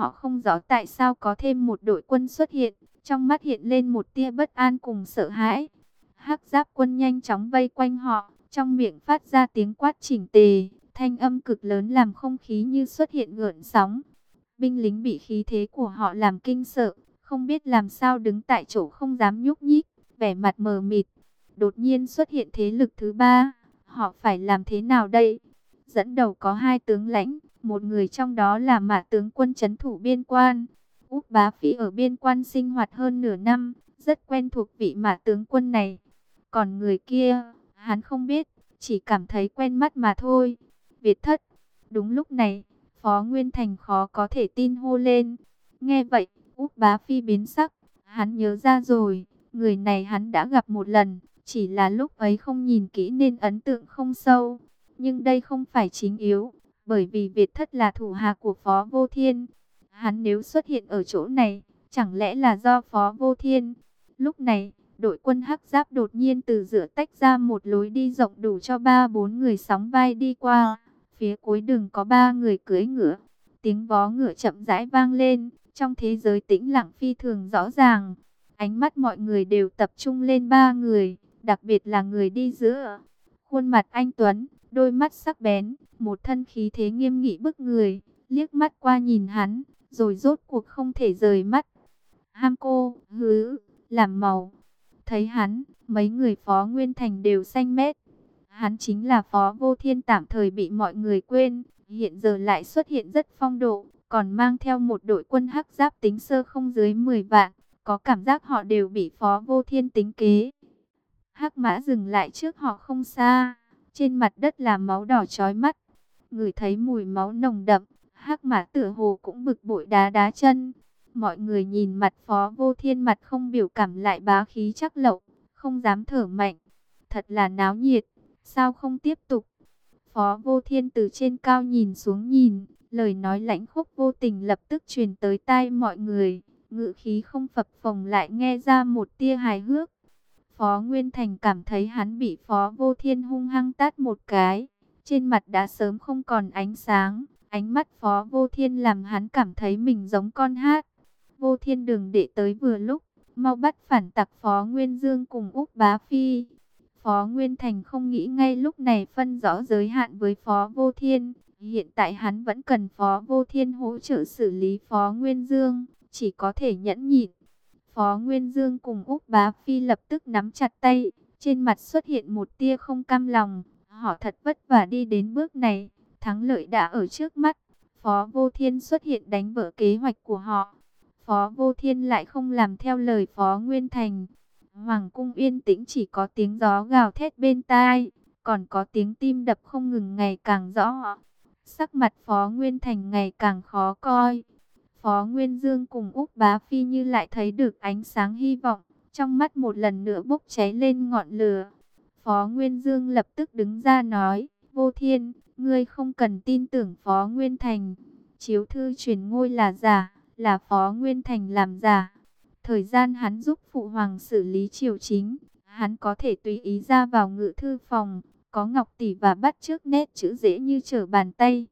họ không rõ tại sao có thêm một đội quân xuất hiện, trong mắt hiện lên một tia bất an cùng sợ hãi. Hắc Giáp quân nhanh chóng vây quanh họ, trong miệng phát ra tiếng quát chỉnh tề, thanh âm cực lớn làm không khí như xuất hiện gợn sóng. Binh lính bị khí thế của họ làm kinh sợ, không biết làm sao đứng tại chỗ không dám nhúc nhích, vẻ mặt mờ mịt. Đột nhiên xuất hiện thế lực thứ ba, họ phải làm thế nào đây? Dẫn đầu có hai tướng lãnh, một người trong đó là Mã tướng quân trấn thủ biên quan. Úc Bá Phi ở biên quan sinh hoạt hơn nửa năm, rất quen thuộc vị Mã tướng quân này. Còn người kia, hắn không biết, chỉ cảm thấy quen mắt mà thôi. Việt Thất. Đúng lúc này, Phó Nguyên Thành khó có thể tin hô lên. Nghe vậy, Úc Bá Phi biến sắc, hắn nhớ ra rồi, người này hắn đã gặp một lần, chỉ là lúc ấy không nhìn kỹ nên ấn tượng không sâu. Nhưng đây không phải chính yếu, bởi vì Việt Thất là thủ hạ của Phó Vô Thiên. Hắn nếu xuất hiện ở chỗ này, chẳng lẽ là do Phó Vô Thiên? Lúc này, đội quân Hắc Giáp đột nhiên từ giữa tách ra một lối đi rộng đủ cho 3-4 người sóng vai đi qua. Phía cuối đường có 3 người cưỡi ngựa. Tiếng vó ngựa chậm rãi vang lên, trong thế giới tĩnh lặng phi thường rõ ràng. Ánh mắt mọi người đều tập trung lên 3 người, đặc biệt là người đi giữa. Khuôn mặt anh tuấn, đôi mắt sắc bén, một thân khí thế nghiêm nghị bức người, liếc mắt qua nhìn hắn, rồi rốt cuộc không thể rời mắt. Ham cô, hứ, làm màu. Thấy hắn, mấy người Phó Nguyên Thành đều xanh mét. Hắn chính là Phó Vô Thiên tạm thời bị mọi người quên, hiện giờ lại xuất hiện rất phong độ, còn mang theo một đội quân Hắc Giáp tính sơ không dưới 10 vạn, có cảm giác họ đều bị Phó Vô Thiên tính kế. Hắc Mã dừng lại trước họ không xa, trên mặt đất là máu đỏ chói mắt, ngửi thấy mùi máu nồng đậm, Hắc Mã tựa hồ cũng bực bội đá đá chân. Mọi người nhìn mặt Phó Vô Thiên mặt không biểu cảm lại bá khí chắc lậu, không dám thở mạnh. Thật là náo nhiệt, sao không tiếp tục? Phó Vô Thiên từ trên cao nhìn xuống nhìn, lời nói lãnh khốc vô tình lập tức truyền tới tai mọi người, ngữ khí không phập phồng lại nghe ra một tia hài hước. Phó Nguyên Thành cảm thấy hắn bị Phó Vô Thiên hung hăng tát một cái, trên mặt đã sớm không còn ánh sáng, ánh mắt Phó Vô Thiên làm hắn cảm thấy mình giống con hát. Vô Thiên đừng để tới vừa lúc, mau bắt phản tặc Phó Nguyên Dương cùng Úc Bá Phi. Phó Nguyên Thành không nghĩ ngay lúc này phân rõ giới hạn với Phó Vô Thiên. Hiện tại hắn vẫn cần Phó Vô Thiên hỗ trợ xử lý Phó Nguyên Dương, chỉ có thể nhẫn nhịn. Phó Nguyên Dương cùng Úc Bá Phi lập tức nắm chặt tay, trên mặt xuất hiện một tia không cam lòng. Họ thật vất vả đi đến bước này, thắng lợi đã ở trước mắt. Phó Vô Thiên xuất hiện đánh vỡ kế hoạch của họ. Phó Vô Thiên lại không làm theo lời Phó Nguyên Thành. Hoàng cung yên tĩnh, chỉ có tiếng gió gào thét bên tai, còn có tiếng tim đập không ngừng ngày càng rõ. Sắc mặt Phó Nguyên Thành ngày càng khó coi. Phó Nguyên Dương cùng Úc Bá Phi như lại thấy được ánh sáng hy vọng, trong mắt một lần nữa bốc cháy lên ngọn lửa. Phó Nguyên Dương lập tức đứng ra nói, Vô Thiên, ngươi không cần tin tưởng Phó Nguyên Thành. Chiếu thư truyền ngôi là giả, là Phó Nguyên Thành làm giả. Thời gian hắn giúp Phụ Hoàng xử lý triều chính, hắn có thể tùy ý ra vào ngự thư phòng, có ngọc tỷ và bắt chước nét chữ dễ như trở bàn tay.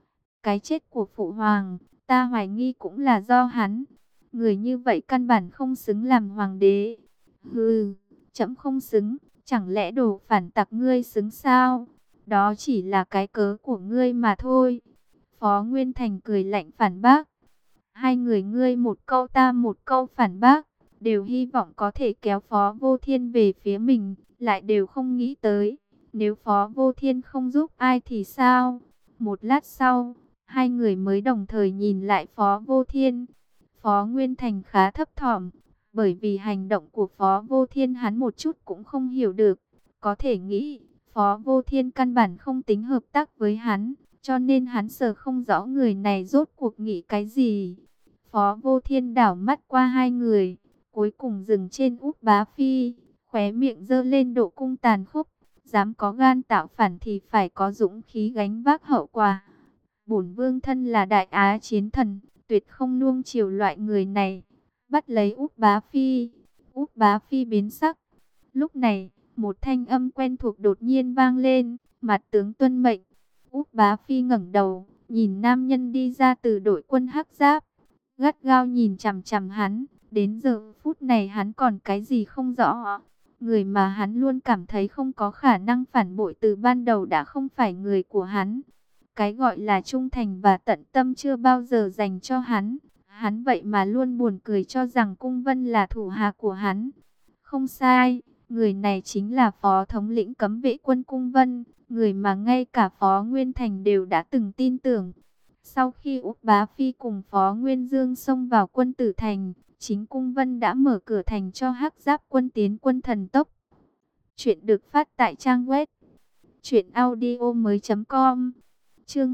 Cái chết của Phụ Hoàng, ta hoài nghi cũng là do hắn. Người như vậy căn bản không xứng làm hoàng đế. Hừ, trẫm không xứng, chẳng lẽ đồ phản tặc ngươi xứng sao? Đó chỉ là cái cớ của ngươi mà thôi. Phó Nguyên Thành cười lạnh phản bác. Hai người ngươi một câu ta một câu phản bác, đều hy vọng có thể kéo Phó Vô Thiên về phía mình, lại đều không nghĩ tới, nếu Phó Vô Thiên không giúp ai thì sao? Một lát sau, hai người mới đồng thời nhìn lại Phó Vô Thiên. Phó Nguyên Thành khá thấp thỏm, bởi vì hành động của Phó Vô Thiên hắn một chút cũng không hiểu được. Có thể nghĩ, Phó Vô Thiên căn bản không tính hợp tác với hắn, cho nên hắn sợ không rõ người này rốt cuộc nghĩ cái gì. Phó Vô Thiên đảo mắt qua hai người, cuối cùng dừng trên Úc Bá Phi, khóe miệng giơ lên độ cung tàn khốc. Dám có gan tạo phản thì phải có dũng khí gánh vác hậu quả. Bổn vương thân là đại á chiến thần, tuyệt không nuông chiều loại người này. Bắt lấy Úc Bá Phi. Úc Bá Phi biến sắc. Lúc này, một thanh âm quen thuộc đột nhiên vang lên, mặt tướng tuân mệnh. Úc Bá Phi ngẩng đầu, nhìn nam nhân đi ra từ đội quân Hắc Giáp, gắt gao nhìn chằm chằm hắn. Đến giờ phút này hắn còn cái gì không rõ. Người mà hắn luôn cảm thấy không có khả năng phản bội từ ban đầu đã không phải người của hắn. Cái gọi là trung thành và tận tâm chưa bao giờ dành cho hắn. Hắn vậy mà luôn buồn cười cho rằng Cung Vân là thủ hạ của hắn. Không sai, người này chính là phó thống lĩnh cấm vệ quân Cung Vân, người mà ngay cả Phó Nguyên Thành đều đã từng tin tưởng. Sau khi Úc Bá Phi cùng Phó Nguyên Dương xông vào quân Tử Thành, chính Cung Vân đã mở cửa thành cho Hắc Giáp quân tiến quân thần tốc. Chuyện được phát tại trang web truyệnaudiomoi.com. Chương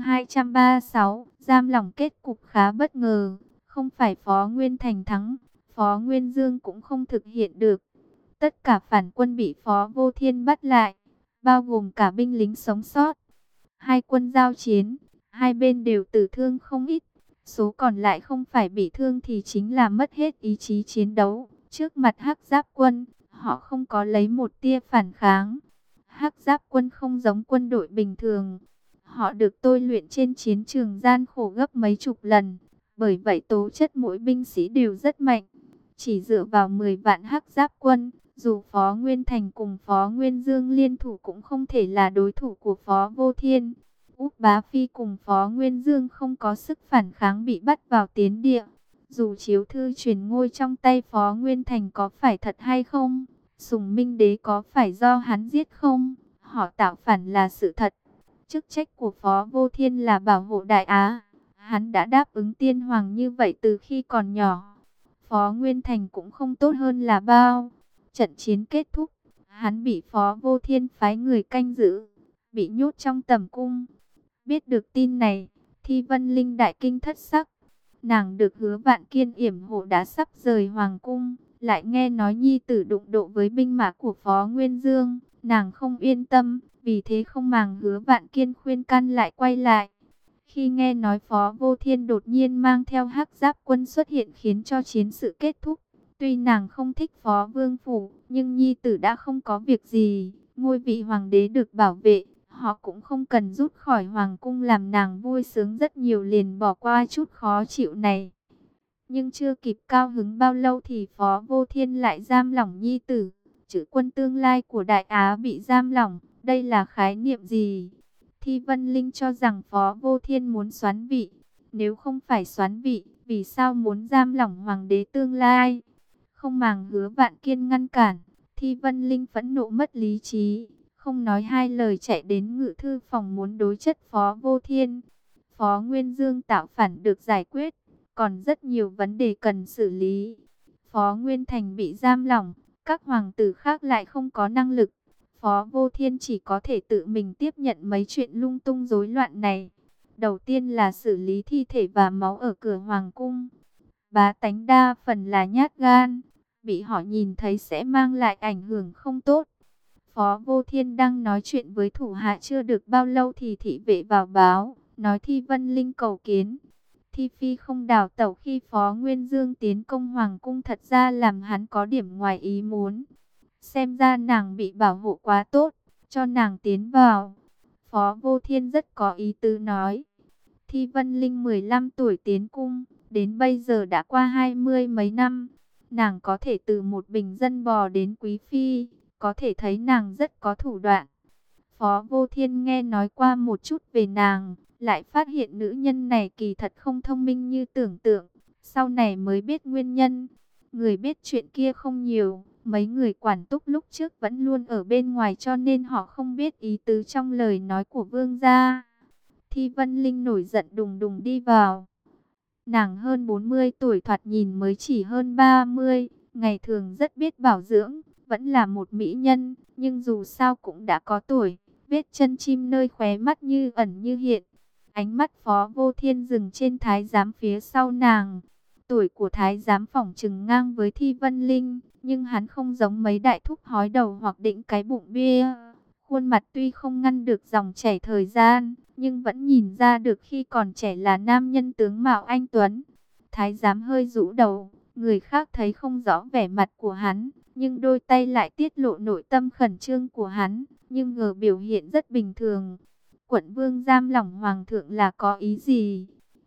236, giam lỏng kết cục khá bất ngờ, không phải Phó Nguyên Thành thắng, Phó Nguyên Dương cũng không thực hiện được. Tất cả phản quân bị Phó Vô Thiên bắt lại, bao gồm cả binh lính sống sót. Hai quân giao chiến, hai bên đều tử thương không ít, số còn lại không phải bị thương thì chính là mất hết ý chí chiến đấu. Trước mặt Hắc Giáp quân, họ không có lấy một tia phản kháng. Hắc Giáp quân không giống quân đội bình thường. Họ được tôi luyện trên chiến trường gian khổ gấp mấy chục lần. Bởi vậy tố chất mỗi binh sĩ đều rất mạnh. Chỉ dựa vào 10 vạn Hắc Giáp quân, dù Phó Nguyên Thành cùng Phó Nguyên Dương liên thủ cũng không thể là đối thủ của Phó Vô Thiên. Úc Bá Phi cùng Phó Nguyên Dương không có sức phản kháng bị bắt vào tiến địa. Dù chiếu thư truyền ngôi trong tay Phó Nguyên Thành có phải thật hay không, Sùng Minh Đế có phải do hắn giết không, họ tạo phản là sự thật. Chức trách của Phó Vô Thiên là bảo hộ Đại Á. Hắn đã đáp ứng tiên hoàng như vậy từ khi còn nhỏ. Phó Nguyên Thành cũng không tốt hơn là bao. Trận chiến kết thúc, hắn bị Phó Vô Thiên phái người canh giữ, bị nhốt trong tẩm cung. Biết được tin này, Thi Vân Linh đại kinh thất sắc. Nàng được Hứa Vạn Kiên yểm hộ đã sắp rời hoàng cung, lại nghe nói nhi tử đụng độ với binh mã của Phó Nguyên Dương, nàng không yên tâm, vì thế không màng Hứa Vạn Kiên khuyên can lại quay lại. Khi nghe nói Phó Vô Thiên đột nhiên mang theo Hắc Giáp quân xuất hiện khiến cho chiến sự kết thúc, tuy nàng không thích Phó Vương phủ, nhưng nhi tử đã không có việc gì, ngôi vị hoàng đế được bảo vệ, họ cũng không cần rút khỏi hoàng cung, làm nàng vui sướng rất nhiều, liền bỏ qua chút khó chịu này. Nhưng chưa kịp cao hứng bao lâu thì Phó Vô Thiên lại giam lỏng nhi tử. Chữ quân tương lai của Đại Á bị giam lỏng, đây là khái niệm gì? Thi Vân Linh cho rằng Phó Vô Thiên muốn soán vị. Nếu không phải soán vị, vì sao muốn giam lỏng hoàng đế tương lai? Không màng Hứa Vạn Kiên ngăn cản, Thi Vân Linh phẫn nộ mất lý trí, không nói hai lời chạy đến ngự thư phòng muốn đối chất Phó Vô Thiên. Phó Nguyên Dương tạo phản được giải quyết, còn rất nhiều vấn đề cần xử lý. Phó Nguyên Thành bị giam lỏng, các hoàng tử khác lại không có năng lực. Phó Vô Thiên chỉ có thể tự mình tiếp nhận mấy chuyện lung tung rối loạn này. Đầu tiên là xử lý thi thể và máu ở cửa hoàng cung. Bá tánh đa phần là nhát gan, bị họ nhìn thấy sẽ mang lại ảnh hưởng không tốt. Phó Vô Thiên đang nói chuyện với thủ hạ chưa được bao lâu thì thị vệ vào báo, nói Thi Vân Linh cầu kiến. Thi Phi không đào tẩu khi Phó Nguyên Dương tiến công hoàng cung thật ra làm hắn có điểm ngoài ý muốn. Xem ra nàng bị bảo hộ quá tốt, cho nàng tiến vào. Phó Vô Thiên rất có ý tứ nói. Thi Vân Linh 15 tuổi tiến cung, đến bây giờ đã qua 20 mấy năm. Nàng có thể từ một bình dân bò đến quý phi, có thể thấy nàng rất có thủ đoạn. Phó Vô Thiên nghe nói qua một chút về nàng, lại phát hiện nữ nhân này kỳ thật không thông minh như tưởng tượng. Sau này mới biết nguyên nhân. Người biết chuyện kia không nhiều, mấy người quản túc lúc trước vẫn luôn ở bên ngoài cho nên họ không biết ý tứ trong lời nói của vương gia. Thi Vân Linh nổi giận đùng đùng đi vào. Nàng hơn 40 tuổi, thoạt nhìn mới chỉ hơn 30, ngày thường rất biết bảo dưỡng, vẫn là một mỹ nhân, nhưng dù sao cũng đã có tuổi, vết chân chim nơi khóe mắt như ẩn như hiện. Ánh mắt Phó Vô Thiên dừng trên thái giám phía sau nàng. Tuổi của thái giám phỏng chừng ngang với Thi Vân Linh, nhưng hắn không giống mấy đại thúc hói đầu hoặc đĩnh cái bụng bia. Khuôn mặt tuy không ngăn được dòng chảy thời gian, nhưng vẫn nhìn ra được khi còn trẻ là nam nhân tướng mạo anh tuấn. Thái giám hơi rũ đầu, người khác thấy không rõ vẻ mặt của hắn, nhưng đôi tay lại tiết lộ nội tâm khẩn trương của hắn, nhưng ngờ biểu hiện rất bình thường. Quận vương giam lỏng hoàng thượng là có ý gì?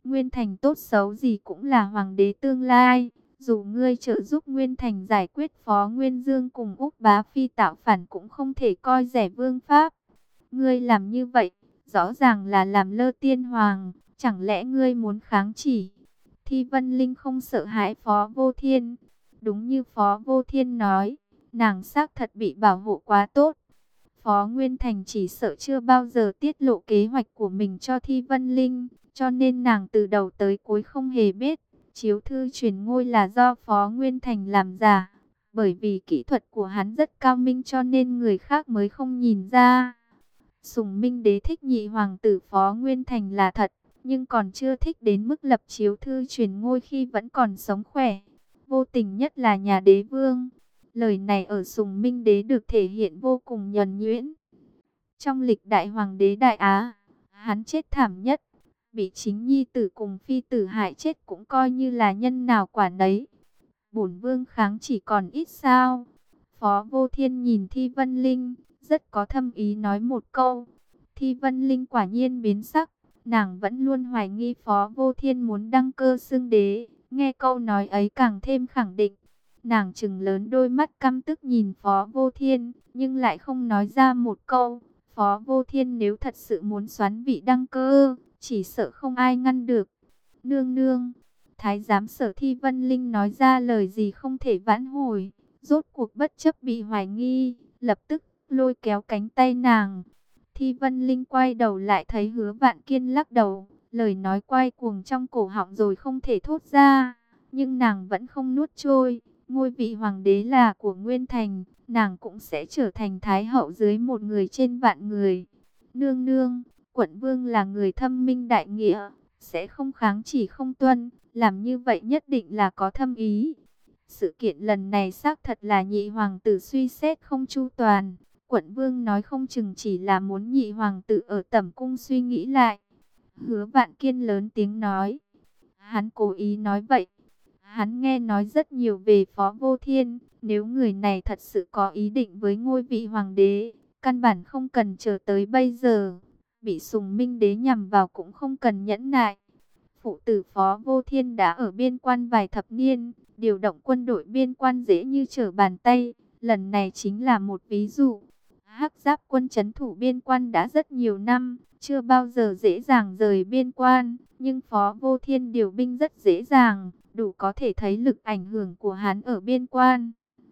Nguyên Thành tốt xấu gì cũng là hoàng đế tương lai. Dù ngươi trợ giúp Nguyên Thành giải quyết Phó Nguyên Dương cùng Úc Bá Phi tạo phản cũng không thể coi rẻ vương pháp. Ngươi làm như vậy, rõ ràng là làm lơ tiên hoàng, chẳng lẽ ngươi muốn kháng chỉ? Thi Vân Linh không sợ hãi Phó Vô Thiên. Đúng như Phó Vô Thiên nói, nàng xác thật bị bảo hộ quá tốt. Phó Nguyên Thành chỉ sợ chưa bao giờ tiết lộ kế hoạch của mình cho Thi Vân Linh, cho nên nàng từ đầu tới cuối không hề biết. Chiếu thư truyền ngôi là do Phó Nguyên Thành làm giả, bởi vì kỹ thuật của hắn rất cao minh cho nên người khác mới không nhìn ra. Sùng Minh Đế thích nhị hoàng tử Phó Nguyên Thành là thật, nhưng còn chưa thích đến mức lập chiếu thư truyền ngôi khi vẫn còn sống khỏe. Vô tình nhất là nhà đế vương. Lời này ở Sùng Minh Đế được thể hiện vô cùng nhuần nhuyễn. Trong lịch đại hoàng đế Đại Á, hắn chết thảm nhất. Bị chính nhi tử cùng phi tử hại chết cũng coi như là nhân nào quả nấy. Bổn vương kháng chỉ còn ít sao? Phó Vô Thiên nhìn Thi Vân Linh, rất có thâm ý nói một câu. Thi Vân Linh quả nhiên biến sắc, nàng vẫn luôn hoài nghi Phó Vô Thiên muốn đăng cơ xưng đế. Nghe câu nói ấy càng thêm khẳng định. Nàng trừng lớn đôi mắt căm tức nhìn Phó Vô Thiên, nhưng lại không nói ra một câu. Phó Vô Thiên nếu thật sự muốn xoán vị đăng cơ, chỉ sợ không ai ngăn được. Nương nương, Thái giám Sở Thi Vân Linh nói ra lời gì không thể vãn hồi. Rốt cuộc bất chấp bị hoài nghi, lập tức lôi kéo cánh tay nàng. Thi Vân Linh quay đầu lại thấy Hứa Vạn Kiên lắc đầu, lời nói quay cuồng trong cổ họng rồi không thể thốt ra. Nhưng nàng vẫn không nuốt trôi, ngôi vị hoàng đế là của Nguyên Thành, nàng cũng sẽ trở thành thái hậu dưới một người trên vạn người. Nương nương, quận vương là người thâm minh đại nghĩa, sẽ không kháng chỉ không tuân, làm như vậy nhất định là có thâm ý. Sự kiện lần này xác thật là nhị hoàng tử suy xét không chu toàn. Quận vương nói không chừng chỉ là muốn nhị hoàng tử ở tẩm cung suy nghĩ lại. Hứa Vạn Kiên lớn tiếng nói. Hắn cố ý nói vậy. Hắn nghe nói rất nhiều về Phó Vô Thiên. Nếu người này thật sự có ý định với ngôi vị hoàng đế, căn bản không cần chờ tới bây giờ. Bị Sùng Minh Đế nhằm vào cũng không cần nhẫn nại. Phụ tử Phó Vô Thiên đã ở biên quan vài thập niên, điều động quân đội biên quan dễ như trở bàn tay. Lần này chính là một ví dụ. Hắc Giáp quân trấn thủ biên quan đã rất nhiều năm, chưa bao giờ dễ dàng rời biên quan, nhưng Phó Vô Thiên điều binh rất dễ dàng, đủ có thể thấy lực ảnh hưởng của hắn ở biên quan.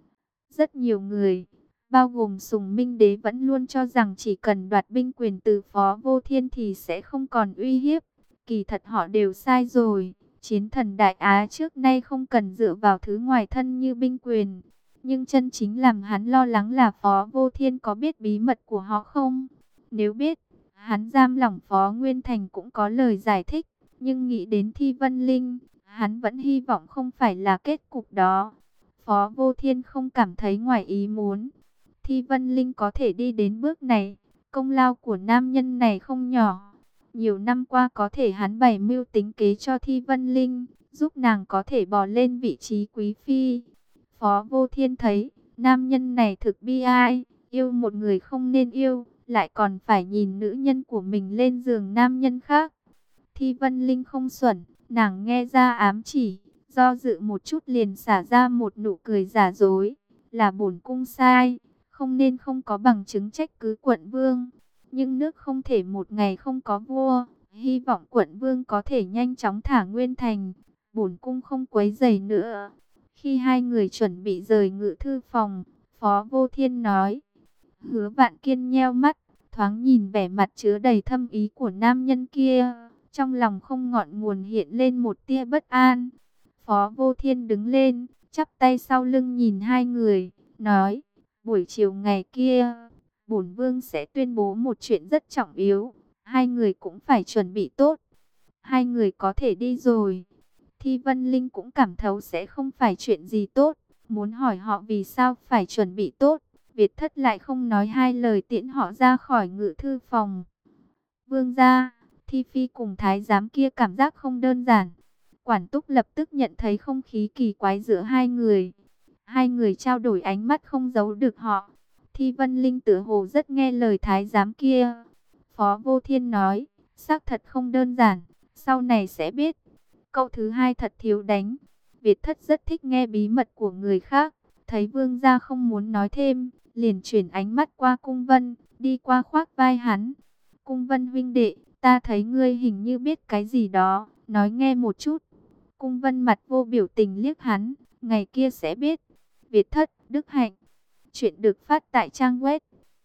Rất nhiều người, bao gồm Sùng Minh Đế vẫn luôn cho rằng chỉ cần đoạt binh quyền từ Phó Vô Thiên thì sẽ không còn uy hiếp. Kỳ thật họ đều sai rồi, chiến thần Đại Á trước nay không cần dựa vào thứ ngoài thân như binh quyền. Nhưng chân chính làm hắn lo lắng là Phó Vô Thiên có biết bí mật của họ không? Nếu biết, hắn giam lỏng Phó Nguyên Thành cũng có lời giải thích. Nhưng nghĩ đến Thi Vân Linh, hắn vẫn hy vọng không phải là kết cục đó. Phó Vô Thiên không cảm thấy ngoài ý muốn. Thi Vân Linh có thể đi đến bước này, công lao của nam nhân này không nhỏ. Nhiều năm qua có thể hắn bày mưu tính kế cho Thi Vân Linh, giúp nàng có thể bò lên vị trí quý phi. Phó Vô Thiên thấy, nam nhân này thực bi ai, yêu một người không nên yêu, lại còn phải nhìn nữ nhân của mình lên giường nam nhân khác. Thi Vân Linh không xuẩn, nàng nghe ra ám chỉ, do dự một chút liền xả ra một nụ cười giả dối, là bổn cung sai, không nên không có bằng chứng trách cứ quận vương. Nhưng nước không thể một ngày không có vua, hy vọng quận vương có thể nhanh chóng thả Nguyên Thành, bổn cung không quấy rầy nữa. Khi hai người chuẩn bị rời ngự thư phòng, Phó Vô Thiên nói. Hứa Vạn Kiên nheo mắt, thoáng nhìn vẻ mặt chứa đầy thâm ý của nam nhân kia, trong lòng không ngọn nguồn hiện lên một tia bất an. Phó Vô Thiên đứng lên, chắp tay sau lưng nhìn hai người, nói, buổi chiều ngày kia, bổn vương sẽ tuyên bố một chuyện rất trọng yếu, hai người cũng phải chuẩn bị tốt. Hai người có thể đi rồi. Thi Vân Linh cũng cảm thấu sẽ không phải chuyện gì tốt, muốn hỏi họ vì sao phải chuẩn bị tốt. Việt Thất lại không nói hai lời tiễn họ ra khỏi ngự thư phòng. Vương gia, Thi Phi cùng thái giám kia cảm giác không đơn giản. Quản Túc lập tức nhận thấy không khí kỳ quái giữa hai người. Hai người trao đổi ánh mắt không giấu được họ. Thi Vân Linh tựa hồ rất nghe lời thái giám kia. Phó Vô Thiên nói, xác thật không đơn giản. sau này sẽ biết. Câu thứ hai thật thiếu đánh. Việt Thất rất thích nghe bí mật của người khác. Thấy vương gia không muốn nói thêm, liền chuyển ánh mắt qua Cung Vân, đi qua khoác vai hắn. Cung Vân huynh đệ, ta thấy ngươi hình như biết cái gì đó, nói nghe một chút. Cung Vân mặt vô biểu tình liếc hắn, ngày kia sẽ biết. Việt Thất, Đức Hạnh. Chuyện được phát tại trang web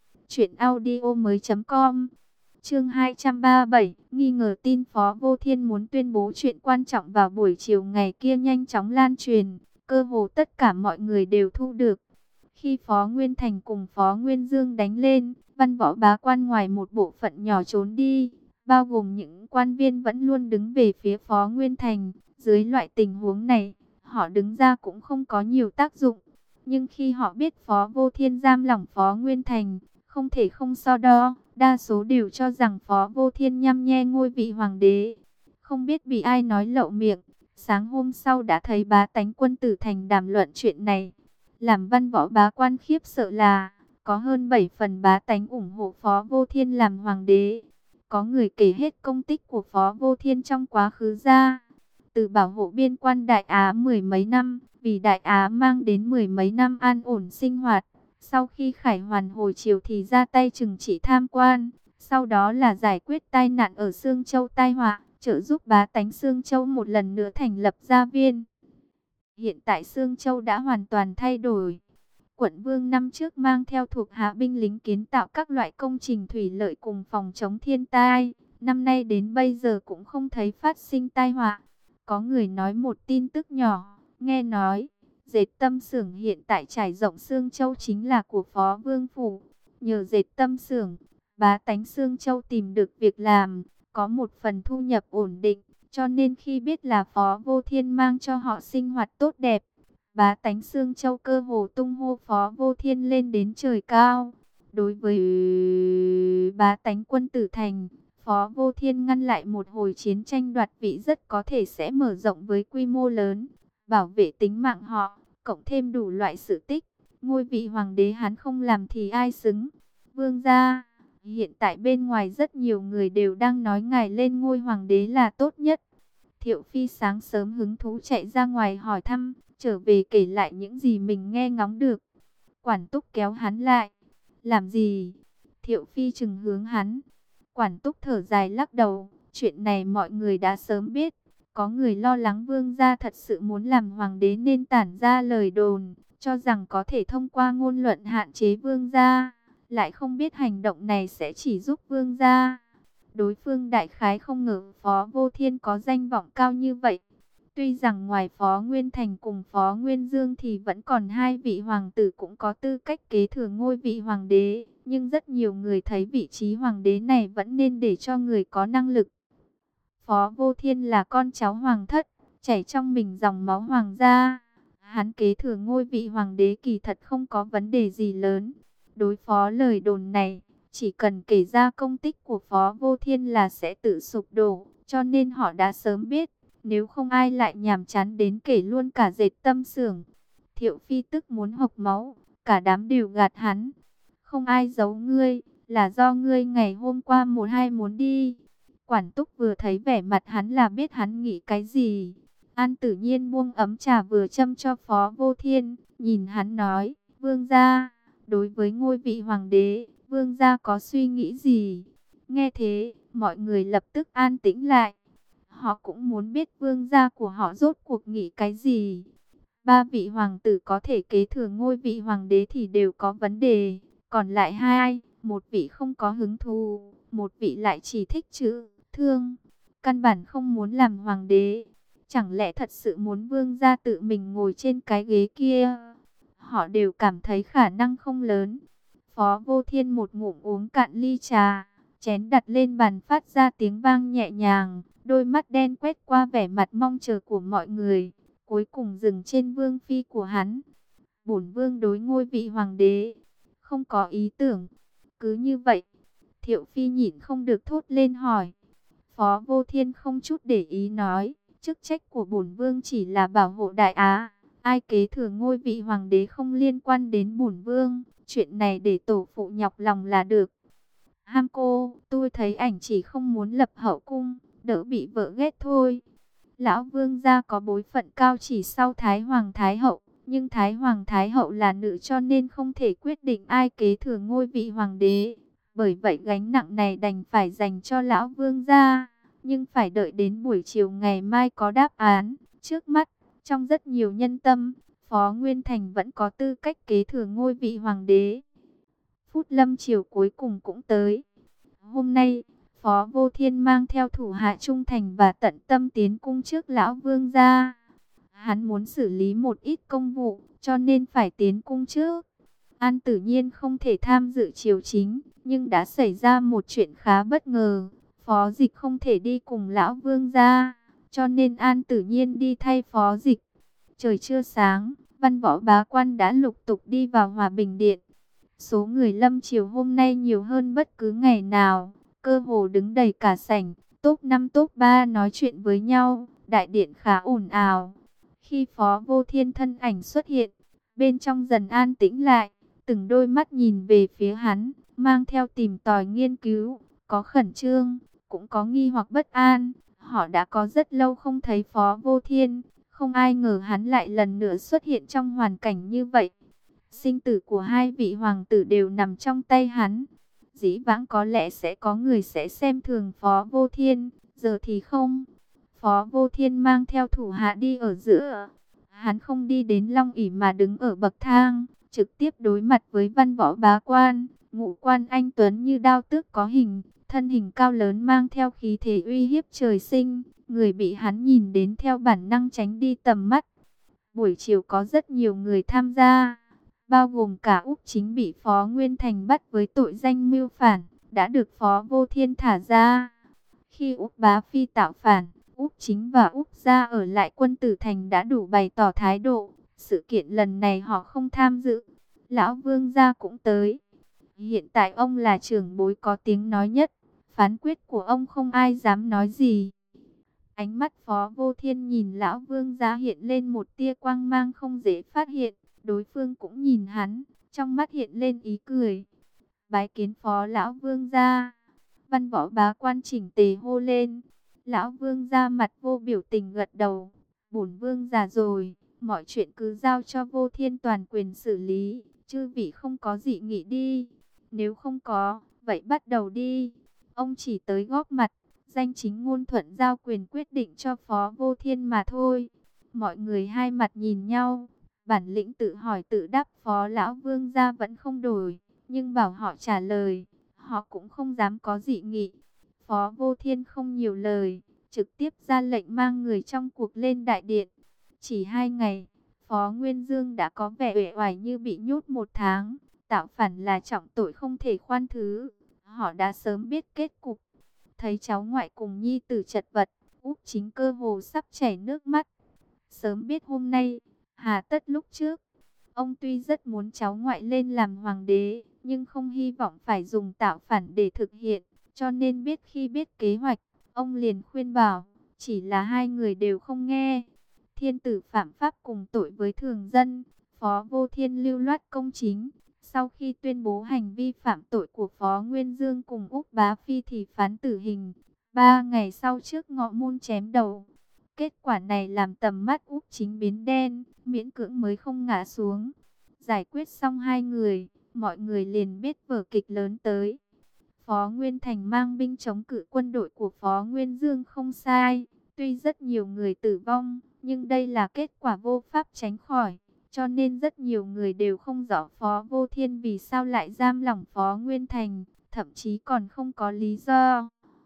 truyệnaudiomoi.com. Chương 237, nghi ngờ tin Phó Vô Thiên muốn tuyên bố chuyện quan trọng vào buổi chiều ngày kia nhanh chóng lan truyền, cơ hồ tất cả mọi người đều thu được. Khi Phó Nguyên Thành cùng Phó Nguyên Dương đánh lên, văn võ bá quan ngoài một bộ phận nhỏ trốn đi, bao gồm những quan viên vẫn luôn đứng về phía Phó Nguyên Thành. Dưới loại tình huống này, họ đứng ra cũng không có nhiều tác dụng. Nhưng khi họ biết Phó Vô Thiên giam lỏng Phó Nguyên Thành, không thể không so đo, đa số đều cho rằng Phó Vô Thiên nhăm nhe ngôi vị hoàng đế. Không biết bị ai nói lậu miệng, sáng hôm sau đã thấy bá tánh Quân Tử Thành đàm luận chuyện này. Làm văn võ bá quan khiếp sợ là, có hơn 7 phần bá tánh ủng hộ Phó Vô Thiên làm hoàng đế. Có người kể hết công tích của Phó Vô Thiên trong quá khứ ra. Từ bảo hộ biên quan Đại Á mười mấy năm, vì Đại Á mang đến mười mấy năm an ổn sinh hoạt. Sau khi Khải Hoàn hồi triều thì ra tay trừng trị tham quan. Sau đó là giải quyết tai nạn ở Sương Châu tai họa, trợ giúp bá tánh Sương Châu một lần nữa thành lập gia viên. Hiện tại Sương Châu đã hoàn toàn thay đổi. Quận Vương năm trước mang theo thuộc hạ binh lính kiến tạo các loại công trình thủy lợi cùng phòng chống thiên tai. Năm nay đến bây giờ cũng không thấy phát sinh tai họa. Có người nói một tin tức nhỏ, nghe nói, dệt tâm xưởng hiện tại trải rộng Sương Châu chính là của Phó Vương Phủ. Nhờ dệt tâm xưởng, bá tánh Sương Châu tìm được việc làm, có một phần thu nhập ổn định. Cho nên khi biết là Phó Vô Thiên mang cho họ sinh hoạt tốt đẹp, bá tánh Sương Châu cơ hồ tung hô Phó Vô Thiên lên đến trời cao. Đối với bá tánh Quân Tử Thành, Phó Vô Thiên ngăn lại một hồi chiến tranh đoạt vị rất có thể sẽ mở rộng với quy mô lớn, bảo vệ tính mạng họ, cộng thêm đủ loại sự tích. Ngôi vị hoàng đế hắn không làm thì ai xứng. Vương gia, hiện tại bên ngoài rất nhiều người đều đang nói ngài lên ngôi hoàng đế là tốt nhất. Thiệu Phi sáng sớm hứng thú chạy ra ngoài hỏi thăm, trở về kể lại những gì mình nghe ngóng được. Quản Túc kéo hắn lại. Làm gì? Thiệu Phi trừng hướng hắn. Quản Túc thở dài lắc đầu. Chuyện này mọi người đã sớm biết. Có người lo lắng vương gia thật sự muốn làm hoàng đế nên tản ra lời đồn, cho rằng có thể thông qua ngôn luận hạn chế vương gia. Lại không biết hành động này sẽ chỉ giúp vương gia. Đối phương đại khái không ngờ Phó Vô Thiên có danh vọng cao như vậy. Tuy rằng ngoài Phó Nguyên Thành cùng Phó Nguyên Dương thì vẫn còn hai vị hoàng tử cũng có tư cách kế thừa ngôi vị hoàng đế. Nhưng rất nhiều người thấy vị trí hoàng đế này vẫn nên để cho người có năng lực. Phó Vô Thiên là con cháu hoàng thất, chảy trong mình dòng máu hoàng gia. Hắn kế thừa ngôi vị hoàng đế kỳ thật không có vấn đề gì lớn. Đối phó lời đồn này, chỉ cần kể ra công tích của Phó Vô Thiên là sẽ tự sụp đổ. Cho nên họ đã sớm biết, nếu không ai lại nhàm chán đến kể luôn cả dệt tâm xưởng. Thiệu Phi tức muốn hộc máu, cả đám đều gạt hắn. Không ai giấu ngươi, là do ngươi ngày hôm qua một hai muốn đi. Quản Túc vừa thấy vẻ mặt hắn là biết hắn nghĩ cái gì. An Tử Nhiên buông ấm trà vừa châm cho Phó Vô Thiên, nhìn hắn nói, vương gia, đối với ngôi vị hoàng đế, vương gia có suy nghĩ gì? Nghe thế, mọi người lập tức an tĩnh lại. Họ cũng muốn biết vương gia của họ rốt cuộc nghĩ cái gì. Ba vị hoàng tử có thể kế thừa ngôi vị hoàng đế thì đều có vấn đề. Còn lại hai, một vị không có hứng thú, một vị lại chỉ thích chữ thương, căn bản không muốn làm hoàng đế. Chẳng lẽ thật sự muốn vương gia tự mình ngồi trên cái ghế kia? Họ đều cảm thấy khả năng không lớn. Phó Vô Thiên một ngụm uống cạn ly trà, chén đặt lên bàn phát ra tiếng vang nhẹ nhàng, đôi mắt đen quét qua vẻ mặt mong chờ của mọi người, cuối cùng dừng trên vương phi của hắn. Bổn vương đối ngôi vị hoàng đế không có ý tưởng. Cứ như vậy, Thiệu Phi nhịn không được thốt lên hỏi. Phó Vô Thiên không chút để ý nói, chức trách của bổn vương chỉ là bảo hộ Đại Á, ai kế thừa ngôi vị hoàng đế không liên quan đến bổn vương, chuyện này để tổ phụ nhọc lòng là được. Ham cô, tôi thấy ảnh chỉ không muốn lập hậu cung, đỡ bị vợ ghét thôi. Lão vương gia có bối phận cao chỉ sau Thái Hoàng Thái Hậu, nhưng Thái Hoàng Thái Hậu là nữ cho nên không thể quyết định ai kế thừa ngôi vị hoàng đế. Bởi vậy gánh nặng này đành phải dành cho lão vương gia, nhưng phải đợi đến buổi chiều ngày mai có đáp án. Trước mắt, trong rất nhiều nhân tâm, Phó Nguyên Thành vẫn có tư cách kế thừa ngôi vị hoàng đế. Phút lâm chiều cuối cùng cũng tới. Hôm nay, Phó Vô Thiên mang theo thủ hạ trung thành và tận tâm tiến cung trước lão vương gia. Hắn muốn xử lý một ít công vụ, cho nên phải tiến cung trước. An Tử Nhiên không thể tham dự triều chính, nhưng đã xảy ra một chuyện khá bất ngờ. Phó Dịch không thể đi cùng lão vương gia, cho nên An Tử Nhiên đi thay Phó Dịch. Trời chưa sáng, văn võ bá quan đã lục tục đi vào Hòa Bình Điện. Số người lâm triều hôm nay nhiều hơn bất cứ ngày nào, cơ hồ đứng đầy cả sảnh. Top 5 top 3 nói chuyện với nhau, đại điện khá ồn ào. Khi Phó Vô Thiên thân ảnh xuất hiện, bên trong dần an tĩnh lại, từng đôi mắt nhìn về phía hắn, mang theo tìm tòi nghiên cứu, có khẩn trương, cũng có nghi hoặc bất an. Họ đã có rất lâu không thấy Phó Vô Thiên, không ai ngờ hắn lại lần nữa xuất hiện trong hoàn cảnh như vậy. Sinh tử của hai vị hoàng tử đều nằm trong tay hắn. Dĩ vãng có lẽ sẽ có người sẽ xem thường Phó Vô Thiên, giờ thì không. Phó Vô Thiên mang theo thủ hạ đi ở giữa. Hắn không đi đến long ỷ mà đứng ở bậc thang, trực tiếp đối mặt với văn võ bá quan. Ngũ quan anh tuấn như đao tước có hình, thân hình cao lớn mang theo khí thế uy hiếp trời sinh. Người bị hắn nhìn đến theo bản năng tránh đi tầm mắt. Buổi chiều có rất nhiều người tham gia, bao gồm cả Úc Chính bị Phó Nguyên Thành bắt với tội danh mưu phản, đã được Phó Vô Thiên thả ra. Khi Úc Bá Phi tạo phản, Úc Chính và Úc Gia ở lại Quân Tử Thành đã đủ bày tỏ thái độ. Sự kiện lần này họ không tham dự. Lão Vương Gia cũng tới. Hiện tại ông là trưởng bối có tiếng nói nhất. Phán quyết của ông không ai dám nói gì. Ánh mắt Phó Vô Thiên nhìn Lão Vương Gia hiện lên một tia quang mang không dễ phát hiện. Đối phương cũng nhìn hắn, trong mắt hiện lên ý cười. Bái kiến Phó Lão Vương Gia. Văn võ bá quan chỉnh tề hô lên. Lão Vương ra mặt vô biểu tình gật đầu. Bổn Vương già rồi, mọi chuyện cứ giao cho Vô Thiên toàn quyền xử lý. Chư vị không có gì nghị đi. Nếu không có, vậy bắt đầu đi. Ông chỉ tới góp mặt, danh chính ngôn thuận giao quyền quyết định cho Phó Vô Thiên mà thôi. Mọi người hai mặt nhìn nhau. Bản lĩnh tự hỏi tự đáp Phó Lão Vương gia vẫn không đổi. Nhưng bảo họ trả lời, họ cũng không dám có dị nghị. Phó Vô Thiên không nhiều lời, trực tiếp ra lệnh mang người trong cuộc lên đại điện. Chỉ 2 ngày, Phó Nguyên Dương đã có vẻ uể oải như bị nhốt 1 tháng. Tạo phản là trọng tội không thể khoan thứ. Họ đã sớm biết kết cục. Thấy cháu ngoại cùng nhi tử chật vật, Úc Chính cơ hồ sắp chảy nước mắt. Sớm biết hôm nay, hà tất lúc trước. Ông tuy rất muốn cháu ngoại lên làm hoàng đế, nhưng không hy vọng phải dùng tạo phản để thực hiện. Cho nên khi biết kế hoạch, ông liền khuyên bảo, chỉ là hai người đều không nghe. Thiên tử phạm pháp cùng tội với thường dân, Phó Vô Thiên lưu loát công chính. Sau khi tuyên bố hành vi phạm tội của Phó Nguyên Dương cùng Úc Bá Phi thì phán tử hình. 3 ngày sau trước ngọ môn chém đầu. Kết quả này làm tầm mắt Úc Chính biến đen, miễn cưỡng mới không ngã xuống. Giải quyết xong hai người, mọi người liền biết vở kịch lớn tới. Phó Nguyên Thành mang binh chống cự quân đội của Phó Nguyên Dương không sai. Tuy rất nhiều người tử vong, nhưng đây là kết quả vô pháp tránh khỏi. Cho nên rất nhiều người đều không rõ Phó Vô Thiên vì sao lại giam lỏng Phó Nguyên Thành, thậm chí còn không có lý do.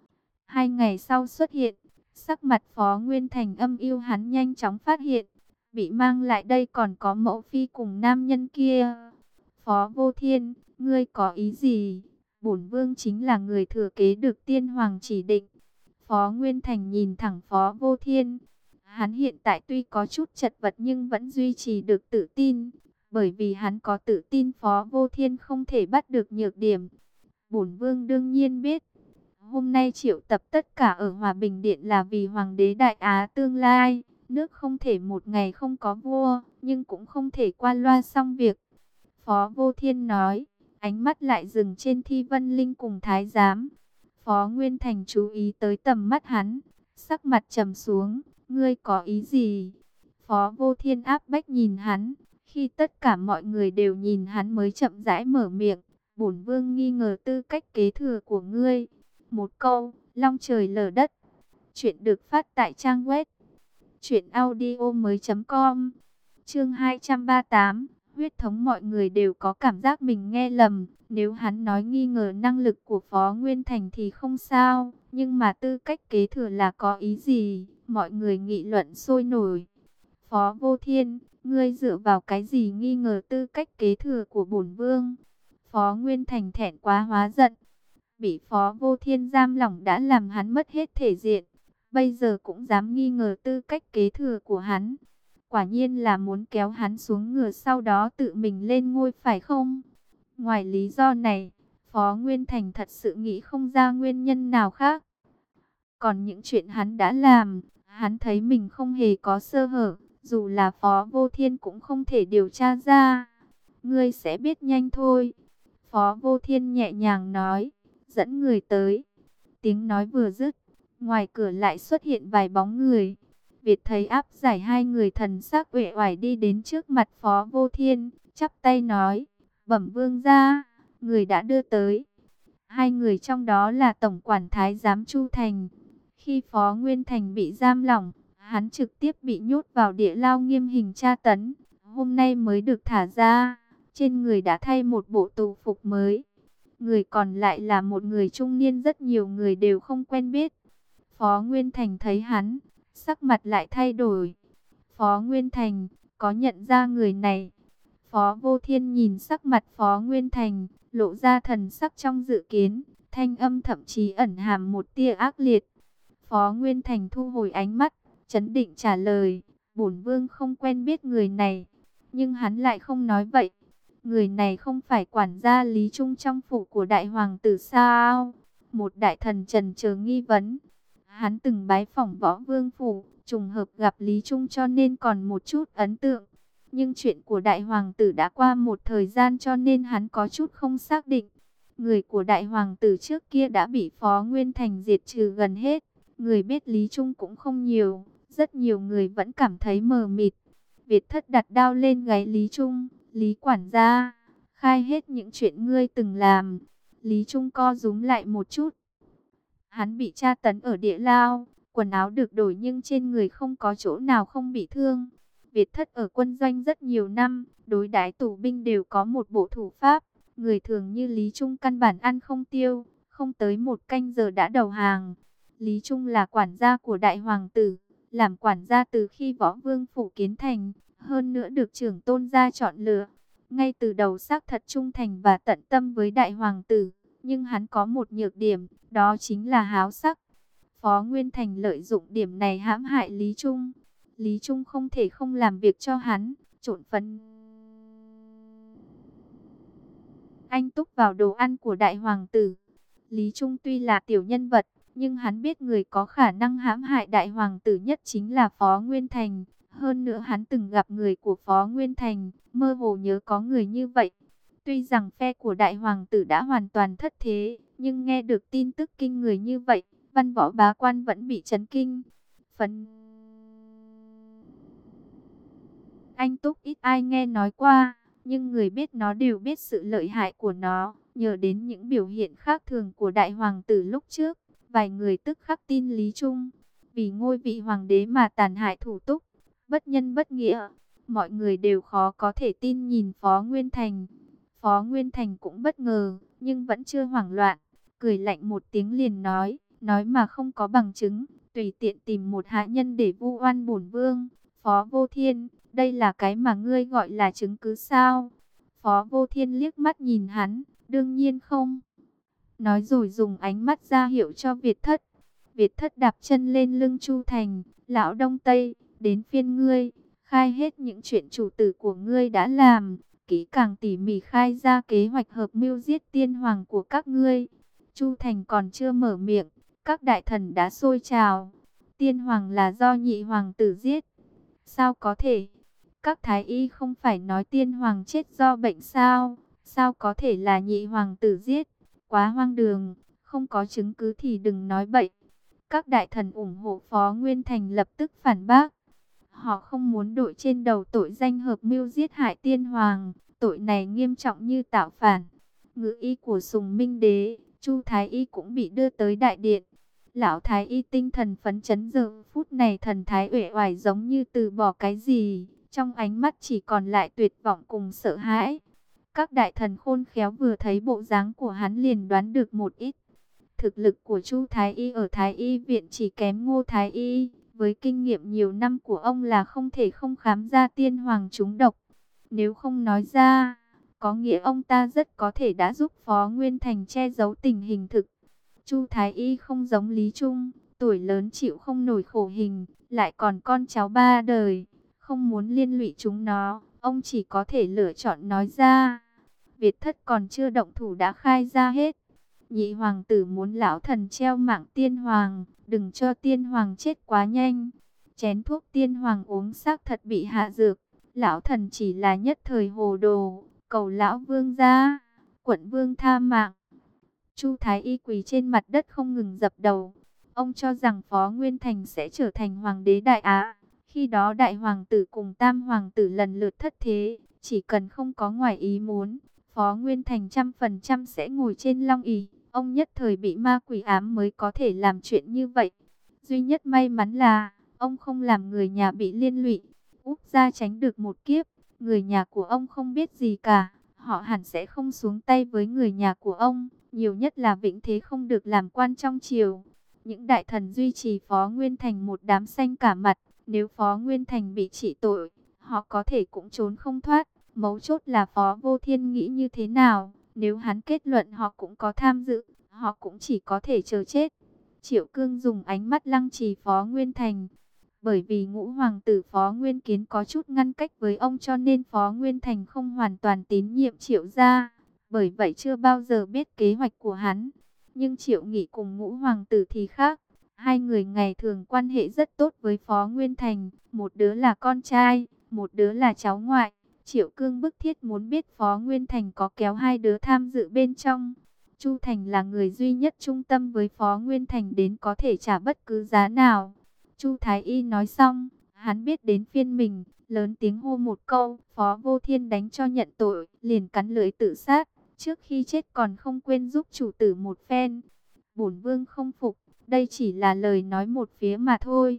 2 ngày sau xuất hiện, sắc mặt Phó Nguyên Thành âm u, hắn nhanh chóng phát hiện, bị mang lại đây còn có mẫu phi cùng nam nhân kia. Phó Vô Thiên, ngươi có ý gì? Bổn Vương chính là người thừa kế được tiên hoàng chỉ định. Phó Nguyên Thành nhìn thẳng Phó Vô Thiên. Hắn hiện tại tuy có chút chật vật nhưng vẫn duy trì được tự tin. Bởi vì hắn có tự tin Phó Vô Thiên không thể bắt được nhược điểm. Bổn Vương đương nhiên biết. Hôm nay triệu tập tất cả ở Hòa Bình Điện là vì Hoàng đế Đại Á tương lai. Nước không thể một ngày không có vua, nhưng cũng không thể qua loa xong việc. Phó Vô Thiên nói, ánh mắt lại dừng trên Thi Vân Linh cùng Thái Giám. Phó Nguyên Thành chú ý tới tầm mắt hắn, sắc mặt trầm xuống, ngươi có ý gì? Phó Vô Thiên áp bách nhìn hắn, khi tất cả mọi người đều nhìn hắn mới chậm rãi mở miệng, bổn vương nghi ngờ tư cách kế thừa của ngươi. Một câu, long trời lở đất. Chuyện được phát tại trang web truyệnaudiomoi.com. Chương 238, huyết thống. Mọi người đều có cảm giác mình nghe lầm, nếu hắn nói nghi ngờ năng lực của Phó Nguyên Thành thì không sao, nhưng mà tư cách kế thừa là có ý gì? Mọi người nghị luận sôi nổi. Phó Vô Thiên, ngươi dựa vào cái gì nghi ngờ tư cách kế thừa của bổn vương? Phó Nguyên Thành thẹn quá hóa giận, bị Phó Vô Thiên giam lỏng đã làm hắn mất hết thể diện, bây giờ cũng dám nghi ngờ tư cách kế thừa của hắn. Quả nhiên là muốn kéo hắn xuống ngựa sau đó tự mình lên ngôi phải không? Ngoài lý do này, Phó Nguyên Thành thật sự nghĩ không ra nguyên nhân nào khác. Còn những chuyện hắn đã làm, hắn thấy mình không hề có sơ hở, dù là Phó Vô Thiên cũng không thể điều tra ra. Ngươi sẽ biết nhanh thôi. Phó Vô Thiên nhẹ nhàng nói, dẫn người tới. Tiếng nói vừa dứt, ngoài cửa lại xuất hiện vài bóng người. Việt thấy áp giải hai người thần sắc uể oải đi đến trước mặt Phó Vô Thiên, chắp tay nói, bẩm vương gia, người đã đưa tới. Hai người trong đó là Tổng quản Thái giám Chu Thành. Khi Phó Nguyên Thành bị giam lỏng, hắn trực tiếp bị nhốt vào địa lao nghiêm hình tra tấn. Hôm nay mới được thả ra, trên người đã thay một bộ tù phục mới. Người còn lại là một người trung niên rất nhiều người đều không quen biết. Phó Nguyên Thành thấy hắn, sắc mặt lại thay đổi. Phó Nguyên Thành, có nhận ra người này? Phó Vô Thiên nhìn sắc mặt Phó Nguyên Thành, lộ ra thần sắc trong dự kiến, thanh âm thậm chí ẩn hàm một tia ác liệt. Phó Nguyên Thành thu hồi ánh mắt, trấn định trả lời, bổn vương không quen biết người này, nhưng hắn lại không nói vậy. Người này không phải quản gia Lý Trung trong phủ của đại hoàng tử sao? Một đại thần trần chờ nghi vấn. Hắn từng bái phỏng Võ Vương phủ, trùng hợp gặp Lý Trung cho nên còn một chút ấn tượng. Nhưng chuyện của đại hoàng tử đã qua một thời gian cho nên hắn có chút không xác định. Người của đại hoàng tử trước kia đã bị Phó Nguyên Thành diệt trừ gần hết. Người biết Lý Trung cũng không nhiều, rất nhiều người vẫn cảm thấy mờ mịt. Việt Thất đặt đao lên gáy Lý Trung, Lý quản gia, khai hết những chuyện ngươi từng làm. Lý Trung co rúm lại một chút. Hắn bị tra tấn ở địa lao, quần áo được đổi nhưng trên người không có chỗ nào không bị thương. Việt Thất ở quân doanh rất nhiều năm, đối đãi tù binh đều có một bộ thủ pháp. Người thường như Lý Trung căn bản ăn không tiêu, không tới một canh giờ đã đầu hàng. Lý Trung là quản gia của đại hoàng tử, làm quản gia từ khi Võ Vương phủ kiến thành, hơn nữa được trưởng tôn gia chọn lựa. Ngay từ đầu xác thật trung thành và tận tâm với đại hoàng tử, nhưng hắn có một nhược điểm, đó chính là háo sắc. Phó Nguyên Thành lợi dụng điểm này hãm hại Lý Trung. Lý Trung không thể không làm việc cho hắn, trộn phấn anh túc vào đồ ăn của đại hoàng tử. Lý Trung tuy là tiểu nhân vật, nhưng hắn biết người có khả năng hãm hại đại hoàng tử nhất chính là Phó Nguyên Thành. Hơn nữa hắn từng gặp người của Phó Nguyên Thành, mơ hồ nhớ có người như vậy. Tuy rằng phe của đại hoàng tử đã hoàn toàn thất thế, nhưng nghe được tin tức kinh người như vậy, văn võ bá quan vẫn bị chấn kinh. Phấn anh túc ít ai nghe nói qua, nhưng người biết nó đều biết sự lợi hại của nó. Nhờ đến những biểu hiện khác thường của đại hoàng tử lúc trước, vài người tức khắc tin Lý Trung. Vì ngôi vị hoàng đế mà tàn hại thủ túc, bất nhân bất nghĩa, mọi người đều khó có thể tin nhìn Phó Nguyên Thành. Phó Nguyên Thành cũng bất ngờ, nhưng vẫn chưa hoảng loạn, cười lạnh một tiếng liền nói mà không có bằng chứng, tùy tiện tìm một hạ nhân để vu oan bổn vương. Phó Vô Thiên, đây là cái mà ngươi gọi là chứng cứ sao? Phó Vô Thiên liếc mắt nhìn hắn, đương nhiên không. Nói rồi dùng ánh mắt ra hiệu cho Việt Thất. Việt Thất đạp chân lên lưng Chu Thành, lão Đông Tây, đến phiên ngươi, khai hết những chuyện chủ tử của ngươi đã làm, kỹ càng tỉ mỉ khai ra kế hoạch hợp mưu giết tiên hoàng của các ngươi. Chu Thành còn chưa mở miệng, các đại thần đã sôi trào. Tiên hoàng là do nhị hoàng tử giết. Sao có thể? Các thái y không phải nói tiên hoàng chết do bệnh sao? Sao có thể là nhị hoàng tử giết? Quá hoang đường, không có chứng cứ thì đừng nói bậy. Các đại thần ủng hộ Phó Nguyên Thành lập tức phản bác. Họ không muốn đội trên đầu tội danh hợp mưu giết hại tiên hoàng, tội này nghiêm trọng như tạo phản. Ngự y của Sùng Minh Đế, Chu Thái Y cũng bị đưa tới đại điện. Lão Thái Y tinh thần phấn chấn, giờ phút này thần thái uể oải giống như từ bỏ cái gì, trong ánh mắt chỉ còn lại tuyệt vọng cùng sợ hãi. Các đại thần khôn khéo vừa thấy bộ dáng của hắn liền đoán được một ít. Thực lực của Chu Thái Y ở Thái Y viện chỉ kém Ngô Thái Y, với kinh nghiệm nhiều năm của ông là không thể không khám ra tiên hoàng trúng độc. Nếu không nói ra, có nghĩa ông ta rất có thể đã giúp Phó Nguyên Thành che giấu tình hình thực. Chu Thái Y không giống Lý Trung, tuổi lớn chịu không nổi khổ hình, lại còn con cháu ba đời, không muốn liên lụy chúng nó, ông chỉ có thể lựa chọn nói ra. Việt thất còn chưa động thủ đã khai ra hết. Nhị hoàng tử muốn lão thần treo mạng tiên hoàng, đừng cho tiên hoàng chết quá nhanh. Chén thuốc tiên hoàng uống xác thật bị hạ dược, lão thần chỉ là nhất thời hồ đồ, cầu lão vương gia, quận vương tha mạng. Chu Thái Y quỳ trên mặt đất không ngừng dập đầu. Ông cho rằng Phó Nguyên Thành sẽ trở thành hoàng đế Đại Á. Khi đó đại hoàng tử cùng tam hoàng tử lần lượt thất thế, chỉ cần không có ngoài ý muốn, Phó Nguyên Thành 100% sẽ ngồi trên long ỷ. Ông nhất thời bị ma quỷ ám mới có thể làm chuyện như vậy. Duy nhất may mắn là ông không làm người nhà bị liên lụy. Úc gia tránh được một kiếp, người nhà của ông không biết gì cả. Họ hẳn sẽ không xuống tay với người nhà của ông. Nhiều nhất là vĩnh thế không được làm quan trong triều. Những đại thần duy trì Phó Nguyên Thành một đám xanh cả mặt. Nếu Phó Nguyên Thành bị trị tội, họ có thể cũng trốn không thoát. Mấu chốt là Phó Vô Thiên nghĩ như thế nào. Nếu hắn kết luận họ cũng có tham dự, họ cũng chỉ có thể chờ chết. Triệu Cương dùng ánh mắt lăng trì Phó Nguyên Thành. Bởi vì ngũ hoàng tử Phó Nguyên Kiến có chút ngăn cách với ông cho nên Phó Nguyên Thành không hoàn toàn tín nhiệm Triệu gia. Bởi vậy chưa bao giờ biết kế hoạch của hắn. Nhưng Triệu Nghị cùng ngũ hoàng tử thì khác. Hai người ngày thường quan hệ rất tốt với Phó Nguyên Thành. Một đứa là con trai, một đứa là cháu ngoại. Triệu Cương bức thiết muốn biết Phó Nguyên Thành có kéo hai đứa tham dự bên trong. Chu Thành là người duy nhất trung tâm với Phó Nguyên Thành đến có thể trả bất cứ giá nào. Chu Thái Y nói xong, hắn biết đến phiên mình, lớn tiếng hô một câu, Phó Vô Thiên đánh cho nhận tội, liền cắn lưỡi tự sát. Trước khi chết còn không quên giúp chủ tử một phen. Bổn vương không phục, đây chỉ là lời nói một phía mà thôi.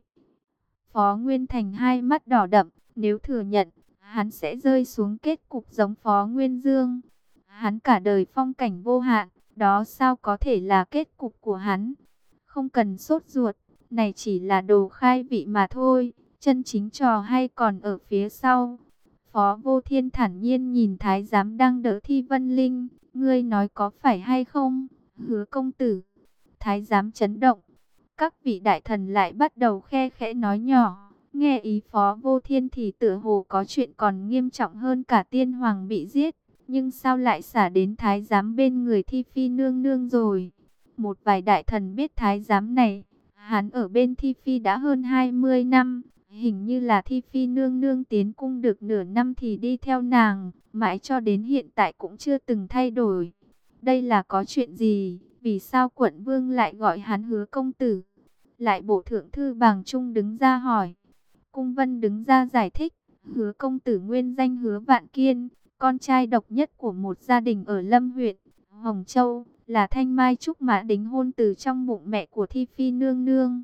Phó Nguyên Thành hai mắt đỏ đậm, nếu thừa nhận, hắn sẽ rơi xuống kết cục giống Phó Nguyên Dương. Hắn cả đời phong cảnh vô hạn, đó sao có thể là kết cục của hắn. Không cần sốt ruột, này chỉ là đồ khai vị mà thôi, chân chính trò hay còn ở phía sau. Phó Vô Thiên thản nhiên nhìn thái giám đang đỡ Thi Vân Linh, ngươi nói có phải hay không, Hứa công tử. Thái giám chấn động, các vị đại thần lại bắt đầu khe khẽ nói nhỏ, nghe ý Phó Vô Thiên thì tựa hồ có chuyện còn nghiêm trọng hơn cả tiên hoàng bị giết, nhưng sao lại xả đến thái giám bên người Thi Phi nương nương rồi. Một vài đại thần biết thái giám này, hắn ở bên Thi Phi đã hơn 20 năm. Hình như là Thi Phi nương nương tiến cung được nửa năm thì đi theo nàng, mãi cho đến hiện tại cũng chưa từng thay đổi. Đây là có chuyện gì? Vì sao quận vương lại gọi hắn Hứa công tử? Lại bộ thượng thư Bàng Trung đứng ra hỏi. Cung Vân đứng ra giải thích. Hứa công tử nguyên danh Hứa Vạn Kiên, con trai độc nhất của một gia đình ở Lâm huyện, Hồng Châu, là thanh mai trúc mã đính hôn từ trong bụng mẹ của Thi Phi nương nương.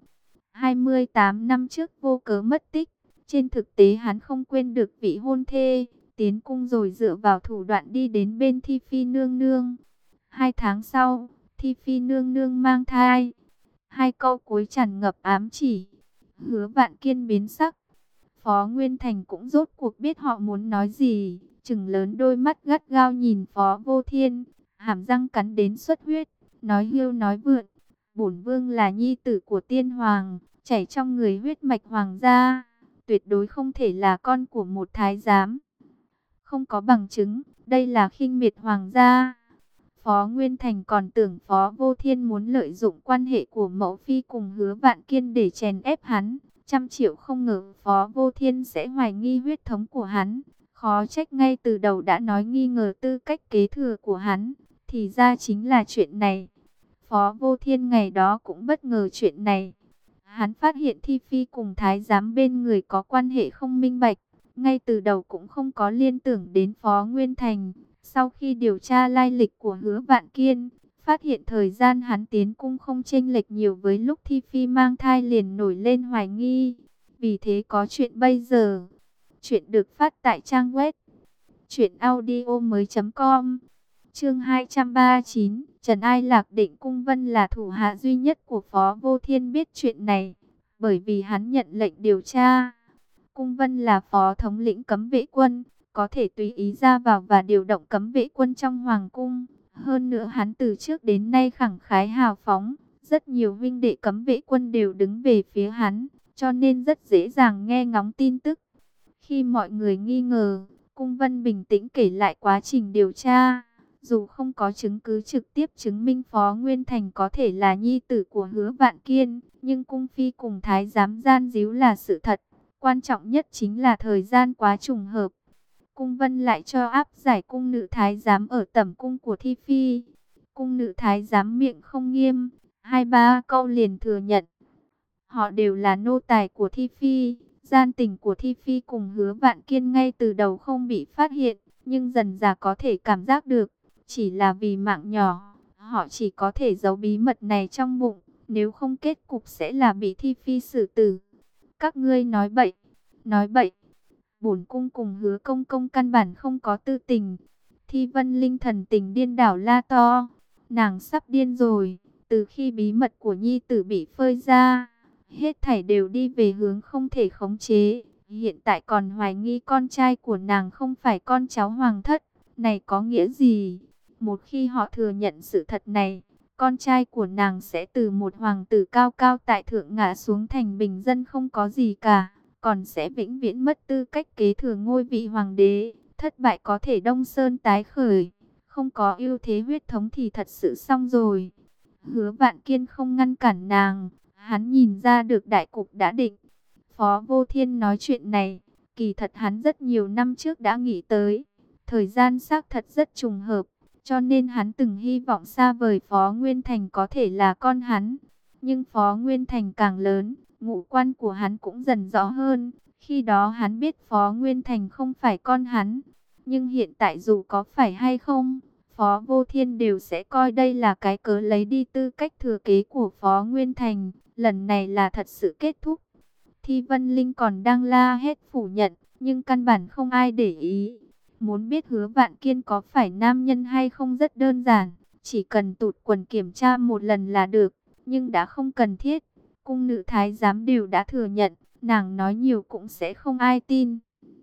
28 năm trước vô cớ mất tích, trên thực tế hắn không quên được vị hôn thê, tiến cung rồi dựa vào thủ đoạn đi đến bên Thi Phi nương nương. 2 tháng sau, Thi Phi nương nương mang thai. Hai câu cuối tràn ngập ám chỉ. Hứa Vạn Kiên biến sắc. Phó Nguyên Thành cũng rốt cuộc biết họ muốn nói gì, trừng lớn đôi mắt gắt gao nhìn Phó Vô Thiên, hàm răng cắn đến xuất huyết, nói hưu nói vượn. Bổn vương là nhi tử của tiên hoàng, chảy trong người huyết mạch hoàng gia, tuyệt đối không thể là con của một thái giám. Không có bằng chứng, đây là khinh miệt hoàng gia. Phó Nguyên Thành còn tưởng Phó Vô Thiên muốn lợi dụng quan hệ của mẫu phi cùng Hứa Vạn Kiên để chèn ép hắn. 100 triệu không ngờ Phó Vô Thiên sẽ hoài nghi huyết thống của hắn. Khó trách ngay từ đầu đã nói nghi ngờ tư cách kế thừa của hắn. Thì ra chính là chuyện này. Phó Vô Thiên ngày đó cũng bất ngờ chuyện này. Hắn phát hiện Thi Phi cùng thái giám bên người có quan hệ không minh bạch, ngay từ đầu cũng không có liên tưởng đến Phó Nguyên Thành. Sau khi điều tra lai lịch của Hứa Vạn Kiên, phát hiện thời gian hắn tiến cung không chênh lệch nhiều với lúc Thi Phi mang thai, liền nổi lên hoài nghi. Vì thế có chuyện bây giờ. Chuyện được phát tại trang web truyệnaudiomoi.com. Chương 239, Trần Ai Lạc định Cung Vân là thủ hạ duy nhất của Phó Vô Thiên biết chuyện này, bởi vì hắn nhận lệnh điều tra. Cung Vân là phó thống lĩnh cấm vệ quân, có thể tùy ý ra vào và điều động cấm vệ quân trong hoàng cung. Hơn nữa hắn từ trước đến nay khẳng khái hào phóng, rất nhiều huynh đệ cấm vệ quân đều đứng về phía hắn, cho nên rất dễ dàng nghe ngóng tin tức. Khi mọi người nghi ngờ, Cung Vân bình tĩnh kể lại quá trình điều tra. Dù không có chứng cứ trực tiếp chứng minh Phó Nguyên Thành có thể là nhi tử của Hứa Vạn Kiên, nhưng Cung Phi cùng Thái giám gian díu là sự thật. Quan trọng nhất chính là thời gian quá trùng hợp. Cung Vân lại cho áp giải cung nữ Thái giám ở tẩm cung của Thi Phi. Cung nữ Thái giám miệng không nghiêm, 2-3 câu liền thừa nhận. Họ đều là nô tài của Thi Phi. Gian tình của Thi Phi cùng Hứa Vạn Kiên ngay từ đầu không bị phát hiện, nhưng dần dà có thể cảm giác được. Chỉ là vì mạng nhỏ, họ chỉ có thể giấu bí mật này trong bụng, nếu không kết cục sẽ là bị Thi Phi xử tử. Các ngươi nói bậy, nói bậy. Bổn cung cùng Hứa công công căn bản không có tư tình. Thi Vân Linh thần tình điên đảo la to, nàng sắp điên rồi. Từ khi bí mật của nhi tử bị phơi ra, hết thảy đều đi về hướng không thể khống chế. Hiện tại còn hoài nghi con trai của nàng không phải con cháu hoàng thất. Này có nghĩa gì? Một khi họ thừa nhận sự thật này, con trai của nàng sẽ từ một hoàng tử cao cao tại thượng ngã xuống thành bình dân không có gì cả, còn sẽ vĩnh viễn mất tư cách kế thừa ngôi vị hoàng đế. Thất bại có thể đông sơn tái khởi, không có ưu thế huyết thống thì thật sự xong rồi. Hứa Vạn Kiên không ngăn cản nàng, hắn nhìn ra được đại cục đã định. Phó Vô Thiên nói chuyện này, kỳ thật hắn rất nhiều năm trước đã nghĩ tới. Thời gian xác thật rất trùng hợp, cho nên hắn từng hy vọng xa vời Phó Nguyên Thành có thể là con hắn. Nhưng Phó Nguyên Thành càng lớn, ngũ quan của hắn cũng dần rõ hơn. Khi đó hắn biết Phó Nguyên Thành không phải con hắn. Nhưng hiện tại dù có phải hay không, Phó Vô Thiên đều sẽ coi đây là cái cớ lấy đi tư cách thừa kế của Phó Nguyên Thành. Lần này là thật sự kết thúc. Thi Vân Linh còn đang la hét phủ nhận, nhưng căn bản không ai để ý. Muốn biết Hứa Vạn Kiên có phải nam nhân hay không rất đơn giản, chỉ cần tụt quần kiểm tra một lần là được, nhưng đã không cần thiết. Cung nữ thái giám đều đã thừa nhận, nàng nói nhiều cũng sẽ không ai tin.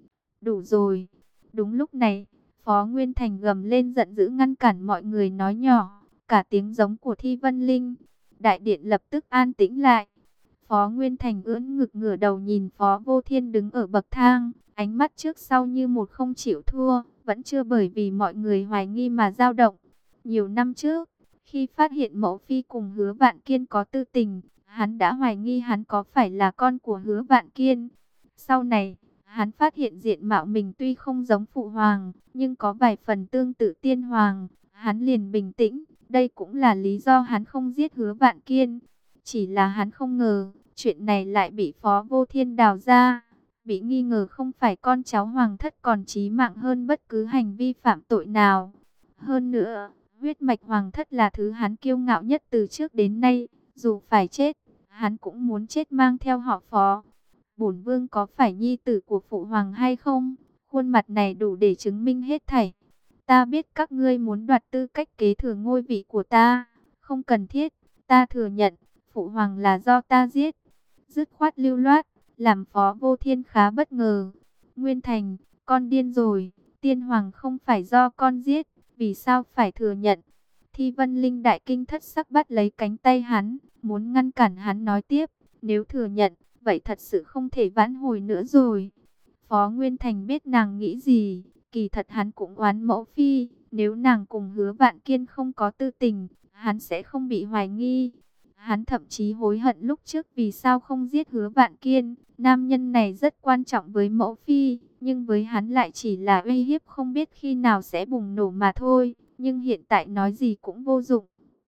Đủ rồi. Đúng lúc này, Phó Nguyên Thành gầm lên giận dữ ngăn cản mọi người nói nhỏ, cả tiếng giống của Thi Vân Linh. Đại điện lập tức an tĩnh lại. Phó Nguyên Thành ưỡn ngực ngửa đầu nhìn Phó Vô Thiên đứng ở bậc thang, ánh mắt trước sau như một không chịu thua, vẫn chưa bởi vì mọi người hoài nghi mà dao động. Nhiều năm trước, khi phát hiện Mẫu Phi cùng Hứa Vạn Kiên có tư tình, hắn đã hoài nghi hắn có phải là con của Hứa Vạn Kiên. Sau này, hắn phát hiện diện mạo mình tuy không giống Phụ Hoàng, nhưng có vài phần tương tự Tiên Hoàng. Hắn liền bình tĩnh, đây cũng là lý do hắn không giết Hứa Vạn Kiên. Chỉ là hắn không ngờ, chuyện này lại bị Phó Vô Thiên đào ra. Bị nghi ngờ không phải con cháu hoàng thất còn chí mạng hơn bất cứ hành vi phạm tội nào. Hơn nữa, huyết mạch hoàng thất là thứ hắn kiêu ngạo nhất từ trước đến nay. Dù phải chết, hắn cũng muốn chết mang theo họ Phó. Bổn vương có phải nhi tử của phụ hoàng hay không? Khuôn mặt này đủ để chứng minh hết thảy. Ta biết các ngươi muốn đoạt tư cách kế thừa ngôi vị của ta. Không cần thiết, ta thừa nhận, phụ hoàng là do ta giết. Dứt khoát lưu loát, làm Phó Vô Thiên khá bất ngờ. Nguyên Thành, con điên rồi, Tiên Hoàng không phải do con giết, vì sao phải thừa nhận? Thi Vân Linh đại kinh thất sắc bắt lấy cánh tay hắn, muốn ngăn cản hắn nói tiếp. Nếu thừa nhận, vậy thật sự không thể vãn hồi nữa rồi. Phó Nguyên Thành biết nàng nghĩ gì, kỳ thật hắn cũng oán Mẫu Phi. Nếu nàng cùng Hứa Vạn Kiên không có tư tình, hắn sẽ không bị hoài nghi. Hắn thậm chí hối hận lúc trước vì sao không giết Hứa Vạn Kiên. Nam nhân này rất quan trọng với Mẫu Phi, nhưng với hắn lại chỉ là uy hiếp không biết khi nào sẽ bùng nổ mà thôi. Nhưng hiện tại nói gì cũng vô dụng.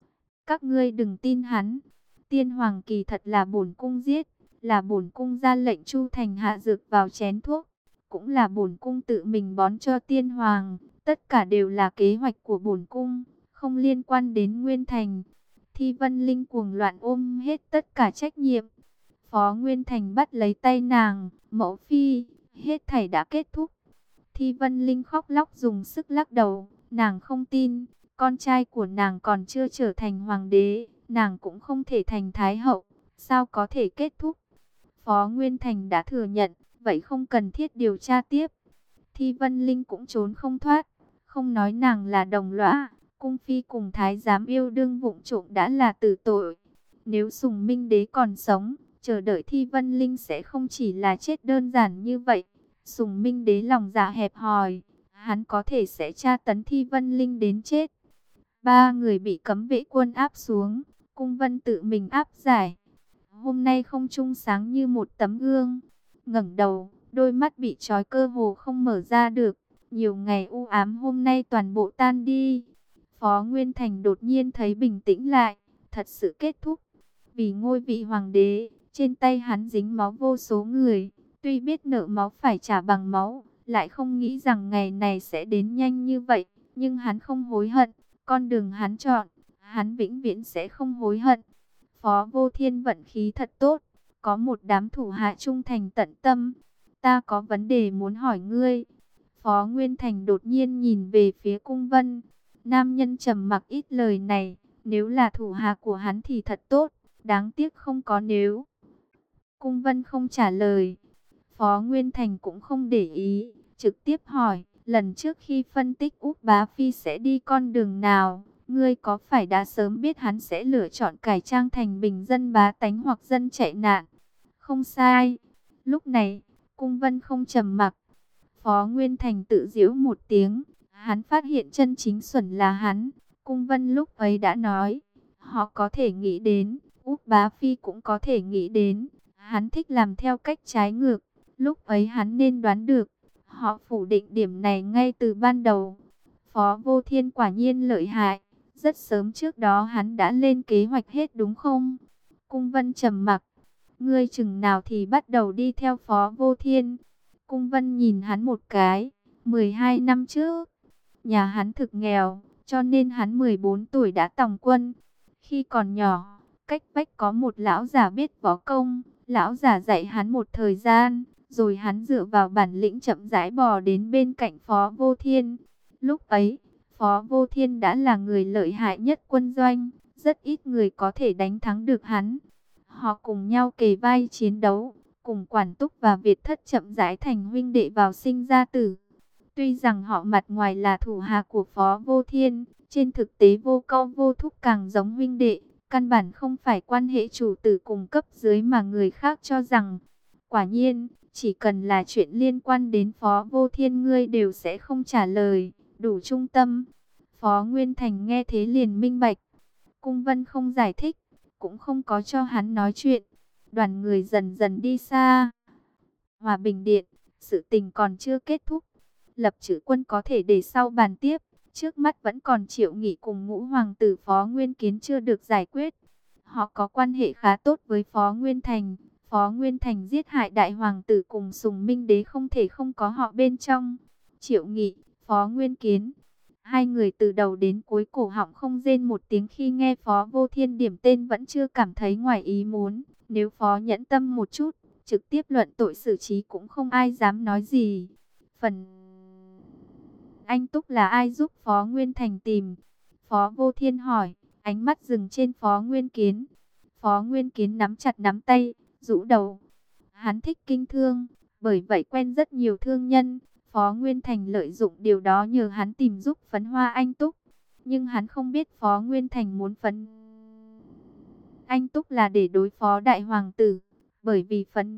các ngươi đừng tin hắn. Tiên hoàng kỳ thật là bổn cung giết, là bổn cung ra lệnh Chu Thành hạ dược vào chén thuốc, cũng là bổn cung tự mình bón cho tiên hoàng, tất cả đều là kế hoạch của bổn cung, không liên quan đến Nguyên Thành. Thi Vân Linh cuồng loạn ôm hết tất cả trách nhiệm. Phó Nguyên Thành bắt lấy tay nàng, mẫu phi, hết thảy đã kết thúc. Thi Vân Linh khóc lóc dùng sức lắc đầu, nàng không tin, con trai của nàng còn chưa trở thành hoàng đế, nàng cũng không thể thành thái hậu, sao có thể kết thúc. Phó Nguyên Thành đã thừa nhận, vậy không cần thiết điều tra tiếp. Thi Vân Linh cũng trốn không thoát, không nói nàng là đồng lõa, cung phi cùng thái giám yêu đương vụng trộm đã là tử tội. Nếu Sùng Minh Đế còn sống, chờ đợi Thi Vân Linh sẽ không chỉ là chết đơn giản như vậy. Sùng Minh Đế lòng dạ hẹp hòi, hắn có thể sẽ tra tấn Thi Vân Linh đến chết. Ba người bị cấm vệ quân áp xuống, Cung Vân tự mình áp giải. Hôm nay không trung sáng như một tấm gương, ngẩng đầu, đôi mắt bị trói cơ hồ không mở ra được. Nhiều ngày u ám hôm nay toàn bộ tan đi. Phó Nguyên Thành đột nhiên thấy bình tĩnh lại, thật sự kết thúc. Vì ngôi vị hoàng đế, trên tay hắn dính máu vô số người. Tuy biết nợ máu phải trả bằng máu, lại không nghĩ rằng ngày này sẽ đến nhanh như vậy. Nhưng hắn không hối hận, con đường hắn chọn, hắn vĩnh viễn sẽ không hối hận. Phó Vô Thiên vận khí thật tốt, có một đám thủ hạ trung thành tận tâm. Ta có vấn đề muốn hỏi ngươi. Phó Nguyên Thành đột nhiên nhìn về phía Cung Vân. Nam nhân trầm mặc ít lời này, nếu là thủ hạ của hắn thì thật tốt, đáng tiếc không có nếu. Cung Vân không trả lời. Phó Nguyên Thành cũng không để ý, trực tiếp hỏi, lần trước khi phân tích Úc Bá Phi sẽ đi con đường nào, ngươi có phải đã sớm biết hắn sẽ lựa chọn cải trang thành bình dân bá tánh hoặc dân chạy nạn? Không sai. Lúc này, Cung Vân không trầm mặc. Phó Nguyên Thành tự giễu một tiếng, hắn phát hiện chân chính xuẩn là hắn. Cung Vân lúc ấy đã nói, họ có thể nghĩ đến, Úc Bá Phi cũng có thể nghĩ đến, hắn thích làm theo cách trái ngược. Lúc ấy hắn nên đoán được, họ phủ định điểm này ngay từ ban đầu. Phó Vô Thiên quả nhiên lợi hại, rất sớm trước đó hắn đã lên kế hoạch hết đúng không? Cung Vân trầm mặc, ngươi chừng nào thì bắt đầu đi theo Phó Vô Thiên? Cung Vân nhìn hắn một cái, 12 năm trước, nhà hắn thực nghèo, cho nên hắn 14 tuổi đã tòng quân. Khi còn nhỏ, cách vách có một lão già biết võ công, lão già dạy hắn một thời gian, rồi hắn dựa vào bản lĩnh chậm rãi bò đến bên cạnh Phó Vô Thiên. Lúc ấy, Phó Vô Thiên đã là người lợi hại nhất quân doanh, rất ít người có thể đánh thắng được hắn. Họ cùng nhau kề vai chiến đấu, cùng Quản Túc và Việt Thất chậm rãi thành huynh đệ vào sinh ra tử. Tuy rằng họ mặt ngoài là thủ hạ của Phó Vô Thiên, trên thực tế Vô Câu Vô Thúc càng giống huynh đệ, căn bản không phải quan hệ chủ tử cùng cấp dưới mà người khác cho rằng. Quả nhiên, chỉ cần là chuyện liên quan đến Phó Vô Thiên ngươi đều sẽ không trả lời, đủ trung tâm. Phó Nguyên Thành nghe thế liền minh bạch. Cung Vân không giải thích, cũng không có cho hắn nói chuyện. Đoàn người dần dần đi xa. Hòa Bình Điện, sự tình còn chưa kết thúc. Lập Trữ Quân có thể để sau bàn tiếp. Trước mắt vẫn còn Triệu Nghị cùng Ngũ Hoàng tử Phó Nguyên Kiến chưa được giải quyết. Họ có quan hệ khá tốt với Phó Nguyên Thành. Phó Nguyên Thành giết hại đại hoàng tử cùng Sùng Minh Đế không thể không có họ bên trong. Triệu Nghị, Phó Nguyên Kiến, hai người từ đầu đến cuối cổ họng không rên một tiếng khi nghe Phó Vô Thiên điểm tên vẫn chưa cảm thấy ngoài ý muốn. Nếu Phó nhẫn tâm một chút, trực tiếp luận tội xử trí cũng không ai dám nói gì. Phần anh Túc là ai giúp Phó Nguyên Thành tìm? Phó Vô Thiên hỏi, ánh mắt dừng trên Phó Nguyên Kiến. Phó Nguyên Kiến nắm chặt nắm tay, rũ đầu. Hắn thích kinh thương, bởi vậy quen rất nhiều thương nhân. Phó Nguyên Thành lợi dụng điều đó nhờ hắn tìm giúp Phấn Hoa Anh Túc. Nhưng hắn không biết Phó Nguyên Thành muốn Phấn Anh Túc là để đối phó đại hoàng tử. Bởi vì Phấn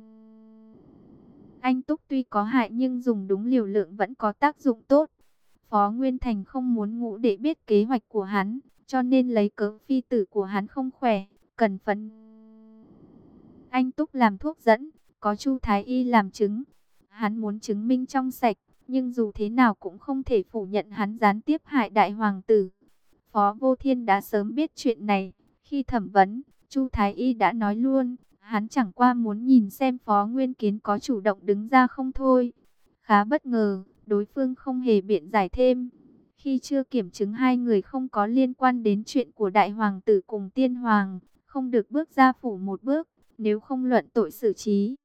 Anh Túc tuy có hại nhưng dùng đúng liều lượng vẫn có tác dụng tốt. Phó Nguyên Thành không muốn Ngũ Đệ biết kế hoạch của hắn, cho nên lấy cớ phi tử của hắn không khỏe, cần Phấn Anh Túc làm thuốc dẫn, có Chu Thái Y làm chứng. Hắn muốn chứng minh trong sạch, nhưng dù thế nào cũng không thể phủ nhận hắn gián tiếp hại đại hoàng tử. Phó Vô Thiên đã sớm biết chuyện này, Khi thẩm vấn, Chu Thái Y đã nói luôn, hắn chẳng qua muốn nhìn xem Phó Nguyên Kiến có chủ động đứng ra không thôi. Khá bất ngờ, đối phương không hề biện giải thêm. Khi chưa kiểm chứng hai người không có liên quan đến chuyện của đại hoàng tử cùng tiên hoàng, không được bước ra phủ một bước, nếu không luận tội xử trí.